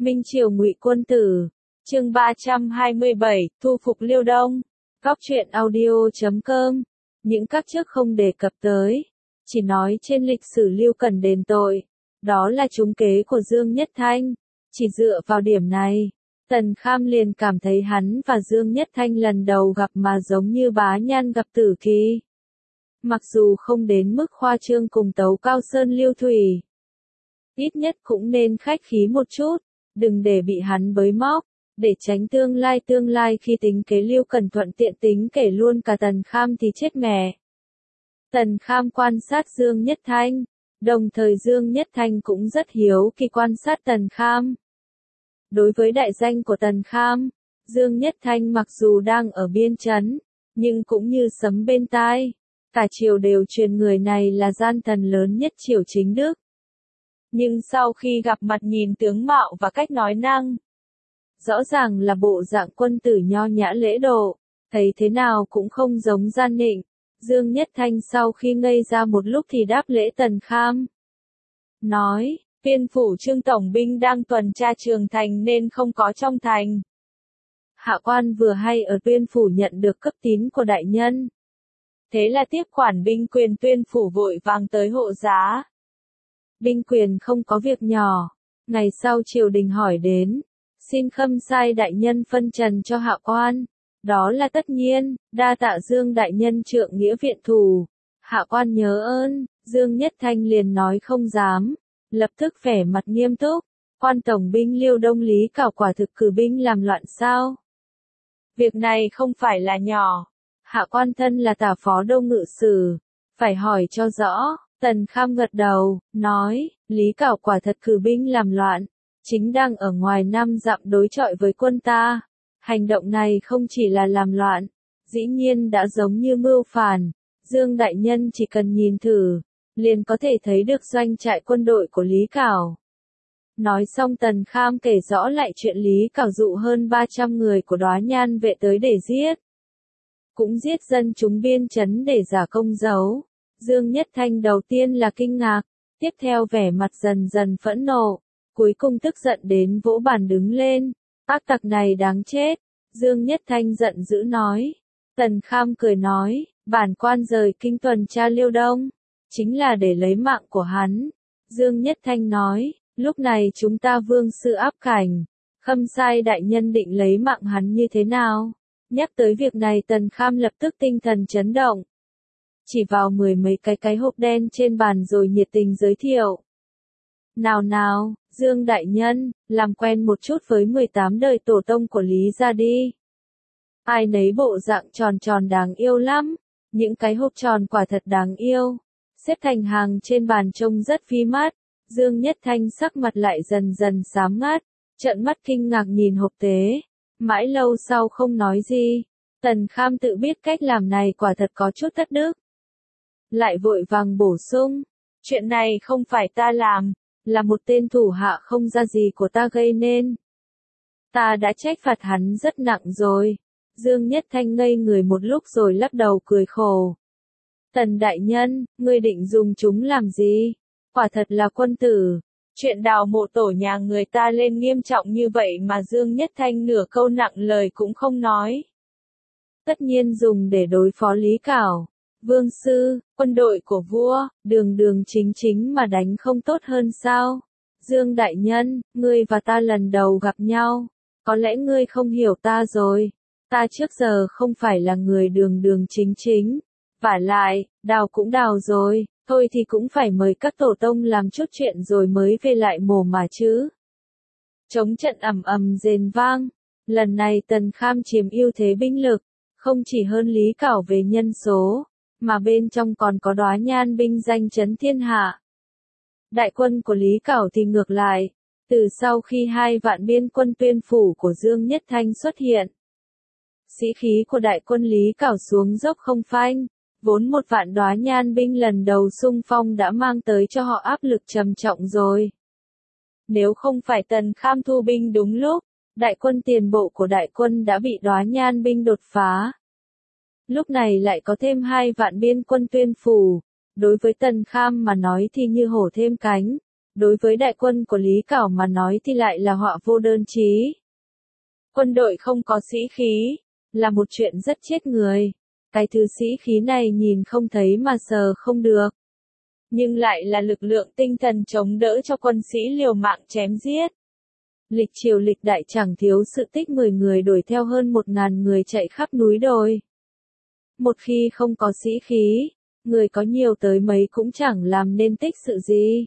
Minh Triều Ngụy Quân Tử, chương 327, thu phục Liêu Đông. Góc truyện audio.com. Những các trước không đề cập tới, chỉ nói trên lịch sử Lưu Cần đền tội, đó là trúng kế của Dương Nhất Thanh. Chỉ dựa vào điểm này, Tần Kham liền cảm thấy hắn và Dương Nhất Thanh lần đầu gặp mà giống như bá nhan gặp tử kỳ. Mặc dù không đến mức khoa trương cùng tấu cao sơn lưu thủy, ít nhất cũng nên khách khí một chút, đừng để bị hắn bới móc, để tránh tương lai khi tính kế Lưu Cần thuận tiện tính kể luôn cả Tần Kham thì chết mẹ. Tần Kham quan sát Dương Nhất Thanh, đồng thời Dương Nhất Thanh cũng rất hiếu kỳ quan sát Tần Kham. Đối với đại danh của Tần Kham, Dương Nhất Thanh mặc dù đang ở biên trấn, nhưng cũng như sấm bên tai, cả triều đều truyền người này là gian thần lớn nhất triều chính Đức. Nhưng sau khi gặp mặt nhìn tướng mạo và cách nói năng, rõ ràng là bộ dạng quân tử nho nhã lễ độ, thấy thế nào cũng không giống gian nịnh. Dương Nhất Thanh sau khi ngây ra một lúc thì đáp lễ Tần Kham. Nói, Viên phủ Trương Tổng binh đang tuần tra Trường Thành nên không có trong thành. Hạ quan vừa hay ở Viên phủ nhận được cấp tín của đại nhân. Thế là tiếp quản binh quyền Tuyên phủ vội vàng tới hộ giá. Binh quyền không có việc nhỏ, ngày sau triều đình hỏi đến, xin khâm sai đại nhân phân trần cho hạ quan. Đó là tất nhiên, đa tạ Dương đại nhân trượng nghĩa viện thủ. Hạ quan nhớ ơn. Dương Nhất Thanh liền nói không dám, lập tức vẻ mặt nghiêm túc. Quan tổng binh Liêu Đông Lý Cảo quả thực cử binh làm loạn sao? Việc này không phải là nhỏ. Hạ quan thân là tả phó đô ngự sử, phải hỏi cho rõ. Tần Kham gật đầu, nói, Lý Cảo quả thật cử binh làm loạn, chính đang ở ngoài 5 dặm đối chọi với quân ta. Hành động này không chỉ là làm loạn, dĩ nhiên đã giống như mưu phản. Dương đại nhân chỉ cần nhìn thử, liền có thể thấy được doanh trại quân đội của Lý Cảo. Nói xong Tần Kham kể rõ lại chuyện Lý Cảo dụ hơn 300 người của Đóa Nhan vệ tới để giết. Cũng giết dân chúng biên trấn để giả công giấu. Dương Nhất Thanh đầu tiên là kinh ngạc, tiếp theo vẻ mặt dần dần phẫn nộ, cuối cùng tức giận đến vỗ bàn đứng lên. Ác tặc này đáng chết. Dương Nhất Thanh giận dữ nói. Tần Kham cười nói, bản quan rời kinh tuần tra Liêu Đông, chính là để lấy mạng của hắn. Dương Nhất Thanh nói, lúc này chúng ta vương sư áp cảnh, khâm sai đại nhân định lấy mạng hắn như thế nào? Nhắc tới việc này Tần Kham lập tức tinh thần chấn động. Chỉ vào 10 mấy cái hộp đen trên bàn rồi nhiệt tình giới thiệu. Nào, Dương đại nhân, làm quen một chút với 18 đời tổ tông của Lý gia đi. Ai nấy bộ dạng tròn đáng yêu lắm, những cái hộp tròn quả thật đáng yêu, xếp thành hàng trên bàn trông rất phi mắt. Dương Nhất Thanh sắc mặt lại dần dần xám ngắt, trợn mắt kinh ngạc nhìn hộp tế, mãi lâu sau không nói gì. Tần Kham tự biết cách làm này quả thật có chút thất đức. Lại vội vàng bổ sung, chuyện này không phải ta làm, là một tên thủ hạ không ra gì của ta gây nên. Ta đã trách phạt hắn rất nặng rồi. Dương Nhất Thanh ngây người một lúc rồi lắc đầu cười khổ. Tần đại nhân, ngươi định dùng chúng làm gì? Quả thật là quân tử. Chuyện đào mộ tổ nhà người ta lên nghiêm trọng như vậy mà Dương Nhất Thanh nửa câu nặng lời cũng không nói. Tất nhiên dùng để đối phó Lý Cảo. Vương sư, quân đội của vua, đường chính mà đánh không tốt hơn sao? Dương đại nhân, ngươi và ta lần đầu gặp nhau, có lẽ ngươi không hiểu ta rồi. Ta trước giờ không phải là người đường chính. Vả lại, đào cũng đào rồi, thôi thì cũng phải mời các tổ tông làm chút chuyện rồi mới về lại mồ mà chứ. Chống trận ầm rền vang, lần này Tần Kham chiếm ưu thế binh lực, không chỉ hơn Lý Cảo về nhân số, mà bên trong còn có Đóa Nhan binh danh chấn thiên hạ. Đại quân của Lý Cảo thì ngược lại, từ sau khi 2 vạn biên quân Tuyên phủ của Dương Nhất Thanh xuất hiện, sĩ khí của đại quân Lý Cảo xuống dốc không phanh, vốn 1 vạn Đóa Nhan binh lần đầu xung phong đã mang tới cho họ áp lực trầm trọng rồi. Nếu không phải Tần Kham thu binh đúng lúc, đại quân tiền bộ của đại quân đã bị Đóa Nhan binh đột phá. Lúc này lại có thêm 2 vạn biên quân Tuyên phủ, đối với Tần Kham mà nói thì như hổ thêm cánh, đối với đại quân của Lý Cảo mà nói thì lại là họa vô đơn chí. Quân đội không có sĩ khí, là một chuyện rất chết người. Cái thứ sĩ khí này nhìn không thấy mà sờ không được. Nhưng lại là lực lượng tinh thần chống đỡ cho quân sĩ liều mạng chém giết. Lịch triều lịch đại chẳng thiếu sự tích 10 người đuổi theo hơn 1.000 người chạy khắp núi đồi. Một khi không có sĩ khí, người có nhiều tới mấy cũng chẳng làm nên tích sự gì.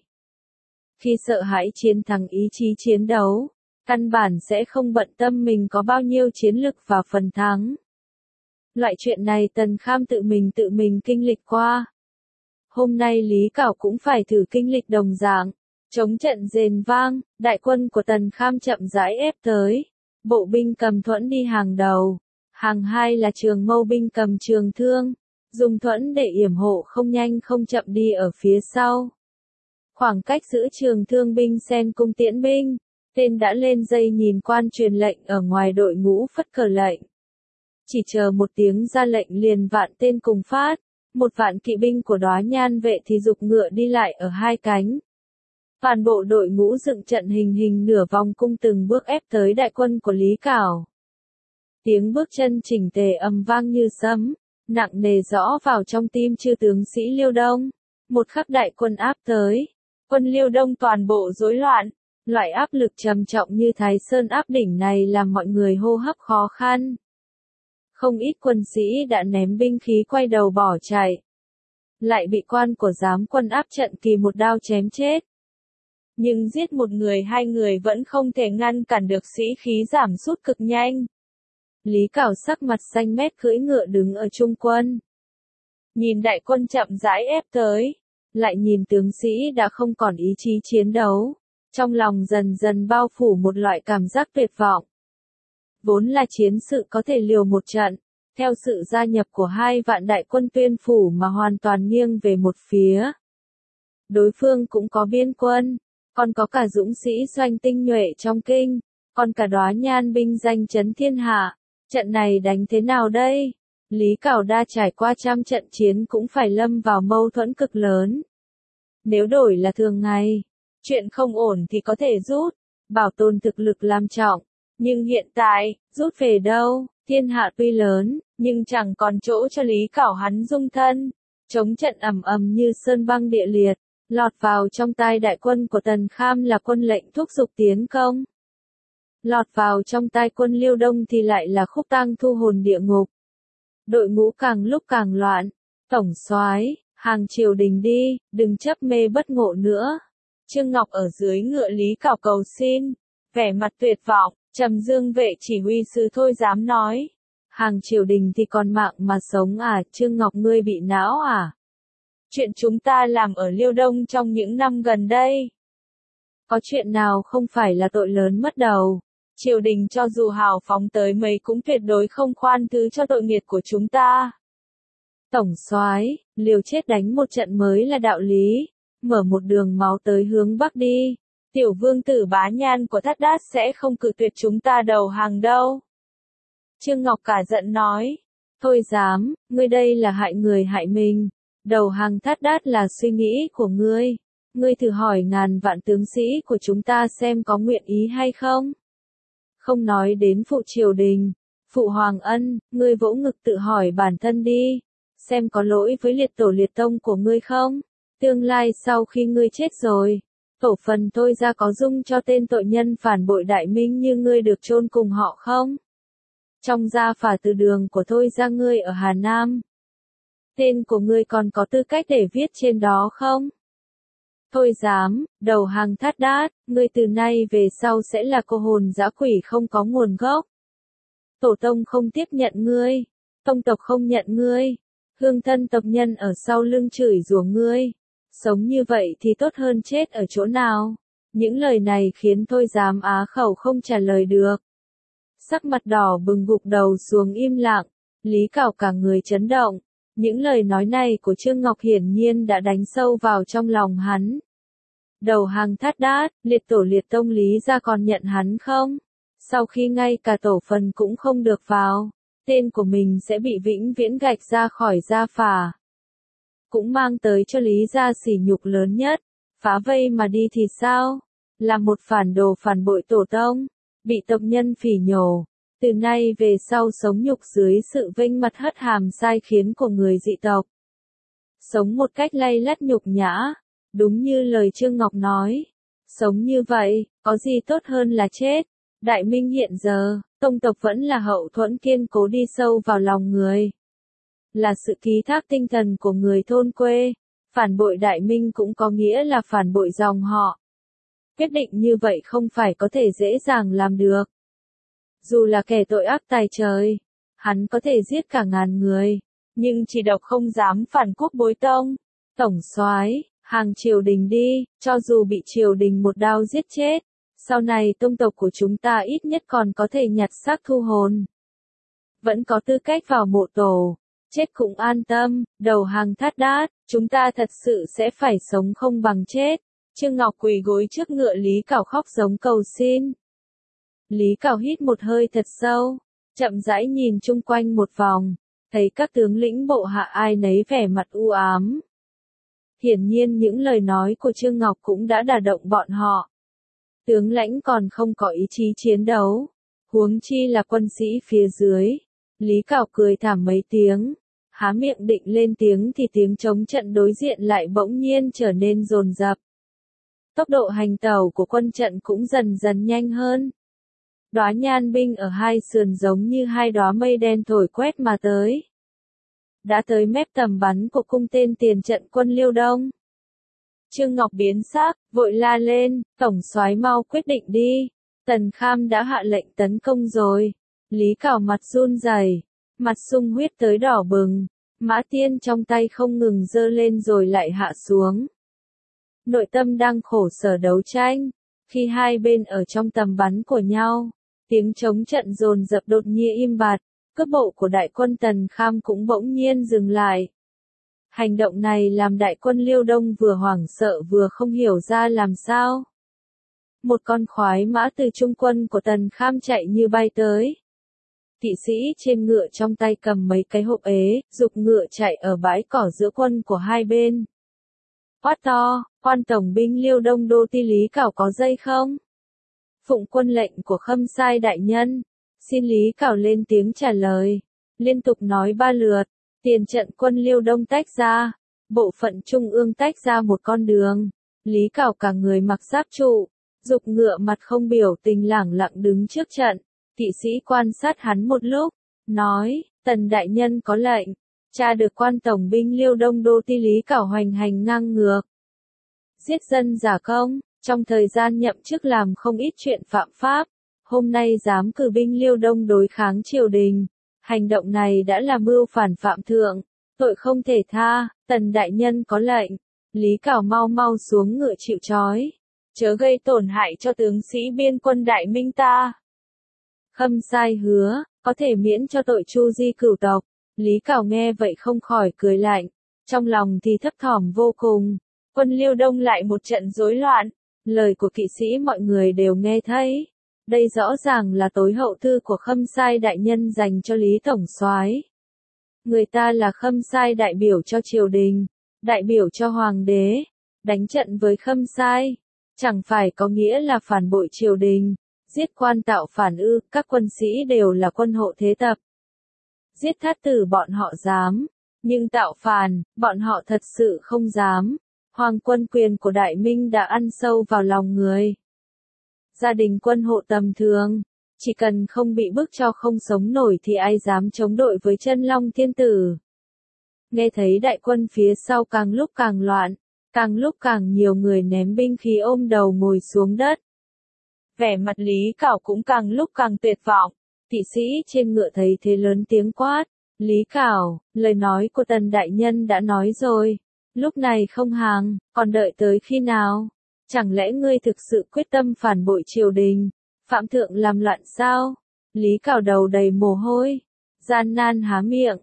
Khi sợ hãi chiến thắng ý chí chiến đấu, căn bản sẽ không bận tâm mình có bao nhiêu chiến lực và phần thắng. Loại chuyện này Tần Kham tự mình kinh lịch qua. Hôm nay Lý Cảo cũng phải thử kinh lịch đồng dạng. Chống trận rền vang, đại quân của Tần Kham chậm rãi ép tới. Bộ binh cầm thuẫn đi hàng đầu. Hàng hai là Trường Mâu binh cầm trường thương. Dùng thuẫn để yểm hộ không nhanh không chậm đi ở phía sau. Khoảng cách giữa trường thương binh xen cung tiễn binh. Tên đã lên dây nhìn quan truyền lệnh ở ngoài đội ngũ phất cờ lệnh. Chỉ chờ một tiếng ra lệnh liền vạn tên cùng phát. Một vạn kỵ binh của Đóa Nhan vệ thì giục ngựa đi lại ở hai cánh. Toàn bộ đội ngũ dựng trận hình nửa vòng cung từng bước ép tới đại quân của Lý Cảo. Tiếng bước chân chỉnh tề ầm vang như sấm, nặng nề rõ vào trong tim chư tướng sĩ Liêu Đông. Một khắc đại quân áp tới, quân Liêu Đông toàn bộ rối loạn. Loại áp lực trầm trọng như Thái Sơn áp đỉnh này làm mọi người hô hấp khó khăn. Không ít quân sĩ đã ném binh khí quay đầu bỏ chạy. Lại bị quan của giám quân áp trận kỳ một đao chém chết. Nhưng giết một người hai người vẫn không thể ngăn cản được sĩ khí giảm sút cực nhanh. Lý Cảo sắc mặt xanh mét cưỡi ngựa đứng ở trung quân. Nhìn đại quân chậm rãi ép tới. Lại nhìn tướng sĩ đã không còn ý chí chiến đấu. Trong lòng dần dần bao phủ một loại cảm giác tuyệt vọng. Vốn là chiến sự có thể liều một trận, theo sự gia nhập của 2 vạn đại quân Tuyên phủ mà hoàn toàn nghiêng về một phía. Đối phương cũng có biên quân, còn có cả dũng sĩ doanh tinh nhuệ trong kinh, còn cả Đóa Nhan binh danh chấn thiên hạ. Trận này đánh thế nào đây? Lý Cảo Đa trải qua trăm trận chiến cũng phải lâm vào mâu thuẫn cực lớn. Nếu đổi là thường ngày, chuyện không ổn thì có thể rút, bảo tồn thực lực làm trọng. Nhưng hiện tại, rút về đâu, thiên hạ tuy lớn, nhưng chẳng còn chỗ cho Lý Cảo hắn dung thân. Chống trận ầm ầm như sơn băng địa liệt, lọt vào trong tai đại quân của Tần Kham là quân lệnh thúc giục tiến công. Lọt vào trong tai quân Liêu Đông thì lại là khúc tang thu hồn địa ngục. Đội ngũ càng lúc càng loạn, tổng soái, hàng triều đình đi, đừng chấp mê bất ngộ nữa. Trương Ngọc ở dưới ngựa Lý Cảo cầu xin, vẻ mặt tuyệt vọng. Trầm Dương vệ chỉ huy sứ thôi dám nói. Hàng triều đình thì còn mạng mà sống à, Trương Ngọc ngươi bị não à? Chuyện chúng ta làm ở Liêu Đông trong những năm gần đây. Có chuyện nào không phải là tội lớn mất đầu. Triều đình cho dù hào phóng tới mấy cũng tuyệt đối không khoan thứ cho tội nghiệp của chúng ta. Tổng soái, liều chết đánh một trận mới là đạo lý. Mở một đường máu tới hướng Bắc đi. Tiểu vương tử Bá Nhan của Thát Đát sẽ không cự tuyệt chúng ta đầu hàng đâu. Trương Ngọc cả giận nói. Thôi dám, ngươi đây là hại người hại mình. Đầu hàng Thát Đát là suy nghĩ của ngươi. Ngươi thử hỏi ngàn vạn tướng sĩ của chúng ta xem có nguyện ý hay không. Không nói đến phụ triều đình, phụ Hoàng Ân, ngươi vỗ ngực tự hỏi bản thân đi. Xem có lỗi với liệt tổ liệt tông của ngươi không? Tương lai sau khi ngươi chết rồi. Tổ phần Thôi ra có dung cho tên tội nhân phản bội đại minh như ngươi được chôn cùng họ không? Trong gia phả từ đường của Thôi ra ngươi ở Hà Nam. Tên của ngươi còn có tư cách để viết trên đó không? Thôi dám, đầu hàng Thát Đát, ngươi từ nay về sau sẽ là cô hồn dã quỷ không có nguồn gốc. Tổ tông không tiếp nhận ngươi, tông tộc không nhận ngươi, hương thân tộc nhân ở sau lưng chửi rủa ngươi. Sống như vậy thì tốt hơn chết ở chỗ nào? Những lời này khiến Thôi dám á khẩu không trả lời được. Sắc mặt đỏ bừng gục đầu xuống im lặng, Lý Cảo cả người chấn động. Những lời nói này của Trương Ngọc hiển nhiên đã đánh sâu vào trong lòng hắn. Đầu hàng Thát Đát, liệt tổ liệt tông Lý ra còn nhận hắn không? Sau khi ngay cả tổ phần cũng không được vào, tên của mình sẽ bị vĩnh viễn gạch ra khỏi gia phả. Cũng mang tới cho Lý gia sỉ nhục lớn nhất. phá vây mà đi thì sao? Là một phản đồ phản bội tổ tông, bị tộc nhân phỉ nhổ, từ nay về sau sống nhục dưới sự vênh mặt hất hàm sai khiến của người dị tộc. Sống một cách lay lắt nhục nhã, đúng như lời Trương Ngọc nói. Sống như vậy, có gì tốt hơn là chết. Đại Minh hiện giờ, tông tộc vẫn là hậu thuẫn kiên cố đi sâu vào lòng người. Là sự ký thác tinh thần của người thôn quê. Phản bội Đại Minh cũng có nghĩa là phản bội dòng họ. Quyết định như vậy không phải có thể dễ dàng làm được. Dù là kẻ tội ác tài trời, hắn có thể giết cả ngàn người, nhưng chỉ độc không dám phản quốc bối tông. Tổng soái, hàng triều đình đi, cho dù bị triều đình một đao giết chết, sau này tông tộc của chúng ta ít nhất còn có thể nhặt xác thu hồn. Vẫn có tư cách vào mộ tổ, chết cũng an tâm, đầu hàng thát đát, chúng ta thật sự sẽ phải sống không bằng chết. Trương Ngọc quỳ gối trước ngựa Lý Cảo khóc giống cầu xin. Lý Cảo hít một hơi thật sâu, chậm rãi nhìn chung quanh một vòng, thấy các tướng lĩnh bộ hạ ai nấy vẻ mặt u ám. Hiển nhiên những lời nói của Trương Ngọc cũng đã đả động bọn họ. Tướng lãnh còn không có ý chí chiến đấu, huống chi là quân sĩ phía dưới. Lý Cảo cười thảm mấy tiếng, há miệng định lên tiếng thì tiếng chống trận đối diện lại bỗng nhiên trở nên dồn dập. Tốc độ hành tẩu của quân trận cũng dần dần nhanh hơn. Đóa nhan binh ở hai sườn giống như hai đóa mây đen thổi quét mà tới. Đã tới mép tầm bắn của cung tên tiền trận quân Liêu Đông. Trương Ngọc biến sắc, vội la lên, tổng soái mau quyết định đi. Tần Kham đã hạ lệnh tấn công rồi. Lý Cảo mặt run rẩy, mặt sung huyết tới đỏ bừng, mã tiên trong tay không ngừng giơ lên rồi lại hạ xuống. Nội tâm đang khổ sở đấu tranh, khi hai bên ở trong tầm bắn của nhau, tiếng chống trận dồn dập đột nhiên im bặt, cước bộ của đại quân Tần Kham cũng bỗng nhiên dừng lại. Hành động này làm đại quân Liêu Đông vừa hoảng sợ vừa không hiểu ra làm sao. Một con khoái mã từ trung quân của Tần Kham chạy như bay tới. Kỵ sĩ trên ngựa trong tay cầm mấy cái hộp ế, giục ngựa chạy ở bãi cỏ giữa quân của hai bên. Quát to, quan tổng binh Liêu Đông Đô Ti Lý Cảo có dây không? Phụng quân lệnh của Khâm Sai đại nhân. Xin Lý Cảo lên tiếng trả lời. Liên tục nói ba lượt, tiền trận quân Liêu Đông tách ra, bộ phận trung ương tách ra một con đường. Lý Cảo cả người mặc giáp trụ, giục ngựa mặt không biểu tình lẳng lặng đứng trước trận. Kỵ sĩ quan sát hắn một lúc, nói, Tần đại nhân có lệnh, tra được quan tổng binh Liêu Đông Đô Ti Lý Cảo hoành hành ngang ngược. Giết dân giả công, trong thời gian nhậm chức làm không ít chuyện phạm pháp, hôm nay dám cử binh Liêu Đông đối kháng triều đình. Hành động này đã là mưu phản phạm thượng, tội không thể tha, Tần đại nhân có lệnh. Lý Cảo mau mau xuống ngựa chịu trói, chớ gây tổn hại cho tướng sĩ biên quân Đại Minh ta. Khâm Sai hứa, có thể miễn cho tội tru di cửu tộc. Lý Cảo nghe vậy không khỏi cười lạnh, trong lòng thì thấp thỏm vô cùng. Quân Liêu Đông lại một trận rối loạn, lời của kỵ sĩ mọi người đều nghe thấy. Đây rõ ràng là tối hậu thư của Khâm Sai đại nhân dành cho Lý tổng soái. Người ta là Khâm Sai đại biểu cho triều đình, đại biểu cho hoàng đế, đánh trận với Khâm Sai, chẳng phải có nghĩa là phản bội triều đình. Giết quan tạo phản ư, các quân sĩ đều là quân hộ thế tập. Giết thát tử bọn họ dám, nhưng tạo phản, bọn họ thật sự không dám. Hoàng quân quyền của Đại Minh đã ăn sâu vào lòng người. Gia đình quân hộ tầm thường, chỉ cần không bị bức cho không sống nổi thì ai dám chống đội với Chân Long Thiên Tử. Nghe thấy đại quân phía sau càng lúc càng loạn, càng lúc càng nhiều người ném binh khí ôm đầu ngồi xuống đất. Vẻ mặt Lý Cảo cũng càng lúc càng tuyệt vọng. Kỵ sĩ trên ngựa thấy thế lớn tiếng quát. Lý Cảo, lời nói của Tần đại nhân đã nói rồi. Lúc này không hàng, còn đợi tới khi nào? Chẳng lẽ ngươi thực sự quyết tâm phản bội triều đình, phạm thượng làm loạn sao? Lý Cảo đầu đầy mồ hôi, gian nan há miệng,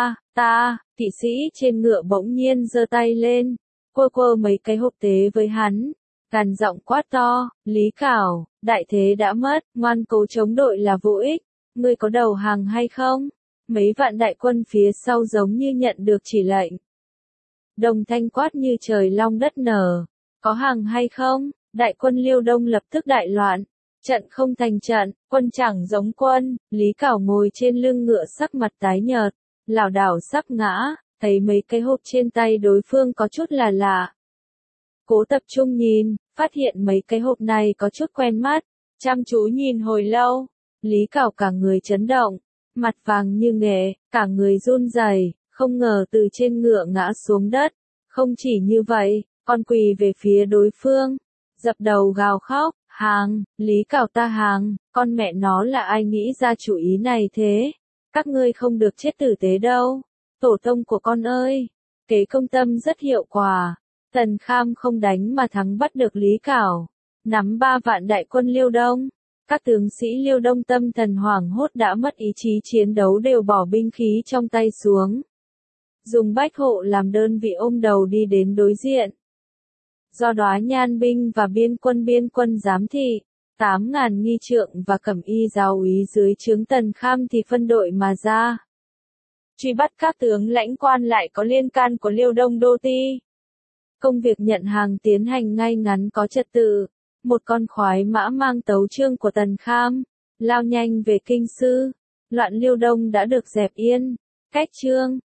kỵ sĩ trên ngựa bỗng nhiên giơ tay lên, quơ mấy cái hộp tế với hắn. Gằn giọng quát to, Lý Cảo, đại thế đã mất, ngoan cố chống đội là vô ích, ngươi có đầu hàng hay không? Mấy vạn đại quân phía sau giống như nhận được chỉ lệnh. Đồng thanh quát như trời long đất nở, Có hàng hay không? Đại quân Liêu Đông lập tức đại loạn. Trận không thành trận, quân chẳng giống quân, Lý Cảo ngồi trên lưng ngựa sắc mặt tái nhợt, lảo đảo sắp ngã, thấy mấy cái hộp trên tay đối phương có chút là lạ. Cố tập trung nhìn, phát hiện mấy cái hộp này có chút quen mắt, chăm chú nhìn hồi lâu, Lý Cảo cả người chấn động, mặt vàng như nghệ, cả người run rẩy, không ngờ từ trên ngựa ngã xuống đất, không chỉ như vậy, còn quỳ về phía đối phương, dập đầu gào khóc, hàng, Lý Cảo ta hàng, con mẹ nó là ai nghĩ ra chủ ý này thế? Các ngươi không được chết tử tế đâu, tổ tông của con ơi, kế công tâm rất hiệu quả, Tần Kham không đánh mà thắng bắt được Lý Cảo, nắm 3 vạn đại quân Liêu Đông. Các tướng sĩ Liêu Đông tâm thần hoảng hốt đã mất ý chí chiến đấu đều bỏ binh khí trong tay xuống. Dùng bách hộ làm đơn vị ôm đầu đi đến đối diện. Do Đóa Nhan binh và biên quân giám thị, 8.000 nghi trượng và cẩm y giáo úy dưới trướng Tần Kham thì phân đội mà ra. Truy bắt các tướng lãnh quan lại có liên can của Liêu Đông Đô Ti. Công việc nhận hàng tiến hành ngay ngắn có trật tự. Một con khoái mã mang tấu chương của Tần Kham, lao nhanh về kinh sư. Loạn Liêu Đông đã được dẹp yên. Cách chương